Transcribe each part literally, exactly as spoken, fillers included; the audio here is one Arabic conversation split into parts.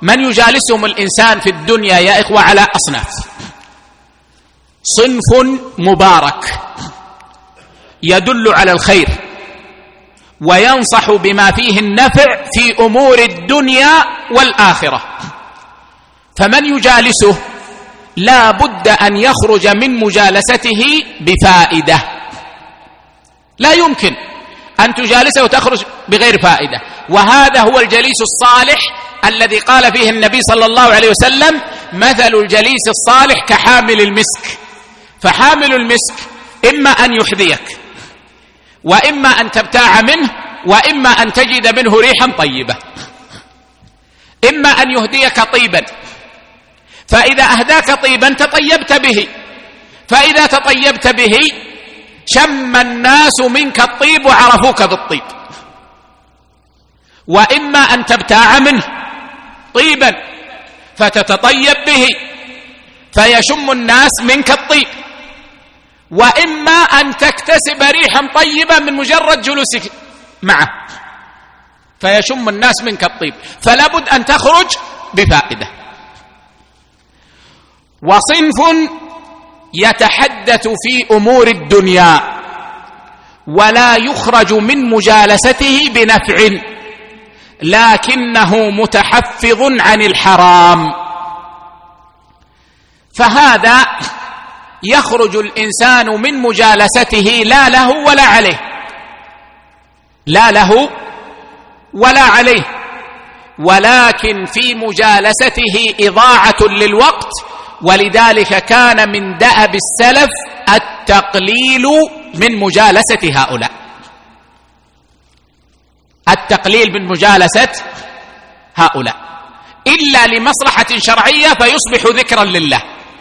من يجالسهم الإنسان في الدنيا يا إخوة على أصناف. صنف مبارك يدل على الخير وينصح بما فيه النفع في أمور الدنيا والآخرة، فمن يجالسه لا بد أن يخرج من مجالسته بفائدة، لا يمكن أن تجالسه وتخرج بغير فائدة. وهذا هو الجليس الصالح الذي قال فيه النبي صلى الله عليه وسلم: مثل الجليس الصالح كحامل المسك. فحامل المسك إما أن يحذيك، وإما أن تبتاع منه، وإما أن تجد منه ريحا طيبة. إما أن يهديك طيبا، فإذا أهداك طيبا تطيبت به، فإذا تطيبت به شم الناس منك الطيب وعرفوك بالطيب. وإما أن تبتاع منه طيبا فتتطيب به فيشم الناس منك الطيب، وإما أن تكتسب ريحا طيبة من مجرد جلوسك معه فيشم الناس منك الطيب. فلا بد أن تخرج بفائدة. وصنف يتحدث في أمور الدنيا ولا يخرج من مجالسته بنفع، لكنه متحفظ عن الحرام، فهذا يخرج الإنسان من مجالسته لا له ولا عليه، لا له ولا عليه، ولكن في مجالسته إضاعة للوقت. ولذلك كان من دأب السلف التقليل من مجالسة هؤلاء، التقليل من مجالسة هؤلاء إلا لمصلحة شرعية فيصبح ذكرا لله.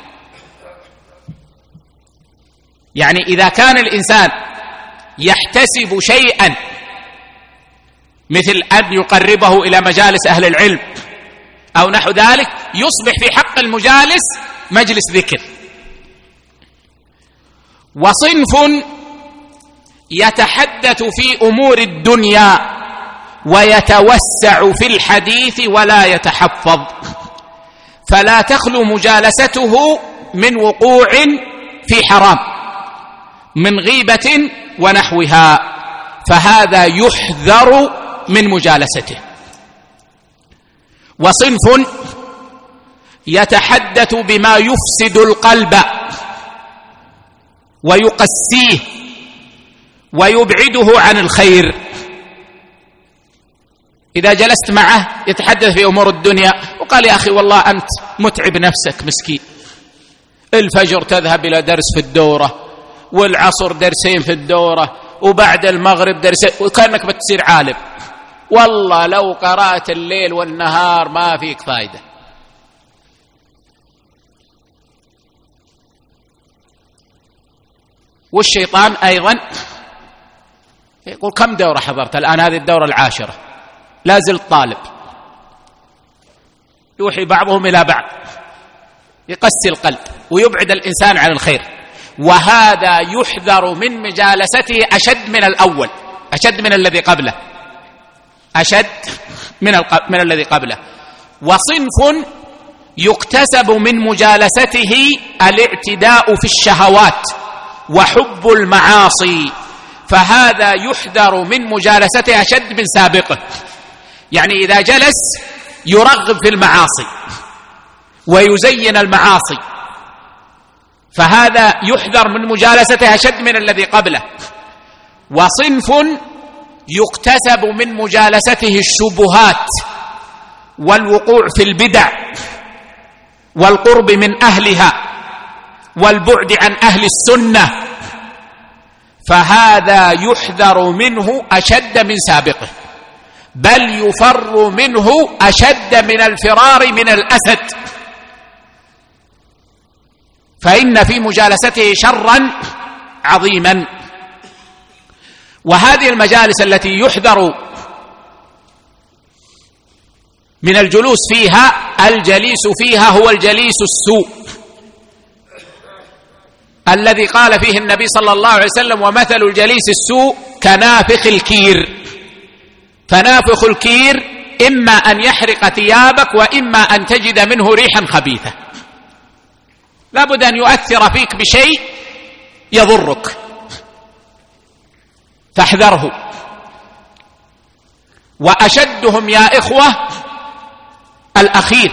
يعني إذا كان الإنسان يحتسب شيئا مثل أن يقربه إلى مجالس أهل العلم أو نحو ذلك، يصبح في حق المجالس مجلس ذكر. وصنف يتحدث في أمور الدنيا ويتوسع في الحديث ولا يتحفظ، فلا تخلو مجالسته من وقوع في حرام من غيبة ونحوها، فهذا يحذر من مجالسته. وصنف يتحدث بما يفسد القلب ويقسيه ويبعده عن الخير. إذا جلست معه يتحدث في أمور الدنيا وقال: يا أخي والله أنت متعب نفسك مسكين، الفجر تذهب إلى درس في الدورة، والعصر درسين في الدورة، وبعد المغرب درسين، وكأنك بتصير عالم، والله لو قرأت الليل والنهار ما فيك فايدة. والشيطان أيضا يقول: كم دورة حضرت الآن؟ هذه الدورة العاشرة، لا زلت طالب. يوحي بعضهم إلى بعض، يقسي القلب ويبعد الإنسان عن الخير. وهذا يحذر من مجالسته أشد من الأول، أشد من الذي قبله، أشد من, من الذي قبله. وصنف يكتسب من مجالسته الاعتداء في الشهوات وحب المعاصي، فهذا يحذر من مجالسته أشد من سابقه. يعني إذا جلس يرغب في المعاصي ويزين المعاصي، فهذا يحذر من مجالسته أشد من الذي قبله. وصنف يكتسب من مجالسته الشبهات والوقوع في البدع والقرب من أهلها والبعد عن أهل السنة، فهذا يحذر منه أشد من سابقه، بل يفر منه أشد من الفرار من الأسد، فإن في مجالسته شرا عظيما. وهذه المجالس التي يحذر من الجلوس فيها، الجليس فيها هو الجليس السوء الذي قال فيه النبي صلى الله عليه وسلم: ومثل الجليس السوء كنافخ الكير. فنافخ الكير إما أن يحرق ثيابك وإما أن تجد منه ريحا خبيثة، لا بد أن يؤثر فيك بشيء يضرك، فاحذره. وأشدهم يا إخوة الأخير،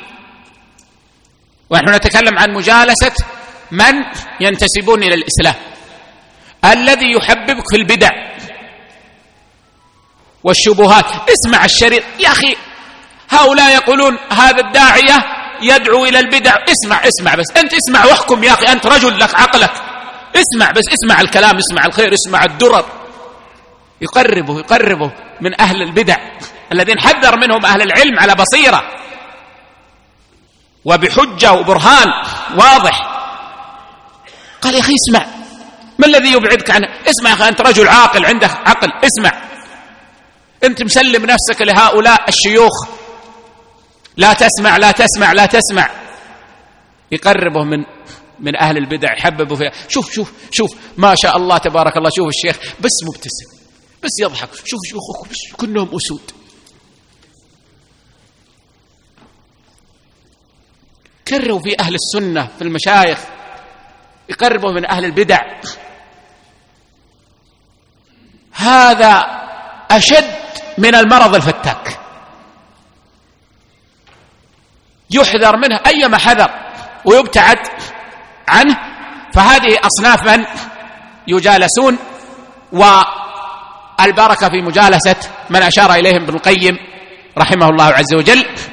ونحن نتكلم عن مجالسة من ينتسبون إلى الإسلام، الذي يحببك في البدع والشبهات. اسمع الشريط يا أخي، هؤلاء يقولون هذا الداعية يدعو إلى البدع، اسمع اسمع بس، أنت اسمع واحكم يا أخي، أنت رجل لك عقلك، اسمع بس، اسمع الكلام، اسمع الخير، اسمع الدرر. يقربه يقربه من أهل البدع الذين حذر منهم أهل العلم على بصيرة وبحجة وبرهان واضح. قال يا أخي اسمع، ما الذي يبعدك عنه؟ اسمع يا أخي، أنت رجل عاقل عندك عقل، اسمع. أنت مسلم نفسك لهؤلاء الشيوخ، لا تسمع لا تسمع لا تسمع. يقربه من من أهل البدع، يحببه فيها. شوف شوف شوف ما شاء الله تبارك الله، شوف الشيخ بس مبتسم بس يضحك، شوف شيوخك بس كلهم أسود. كروا في أهل السنة في المشايخ، يقربوا من أهل البدع. هذا أشد من المرض الفتاك، يحذر منه أيما حذر ويبتعد عنه. فهذه أصناف من يجالسون، والبركة في مجالسة من أشار إليهم ابن القيم رحمه الله عز وجل.